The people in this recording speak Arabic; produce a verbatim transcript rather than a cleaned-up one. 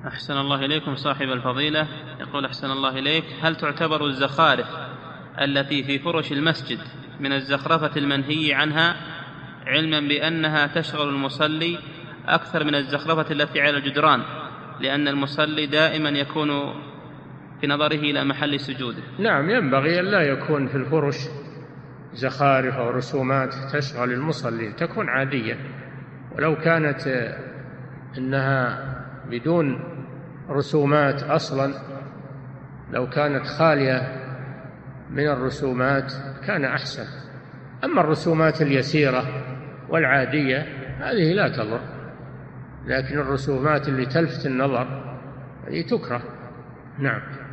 أحسن الله إليكم صاحب الفضيلة. يقول أحسن الله إليك: هل تعتبر الزخارف التي في فرش المسجد من الزخرفة المنهي عنها، علما بأنها تشغل المصلي أكثر من الزخرفة التي على الجدران، لأن المصلي دائما يكون في نظره إلى محل سجوده؟ نعم، ينبغي أن لا يكون في الفرش زخارف أو رسومات تشغل المصلي، تكون عادية. ولو كانت إنها بدون رسومات أصلا، لو كانت خالية من الرسومات كان أحسن. أما الرسومات اليسيرة والعادية هذه لا تضر، لكن الرسومات اللي تلفت النظر هذه تكره. نعم.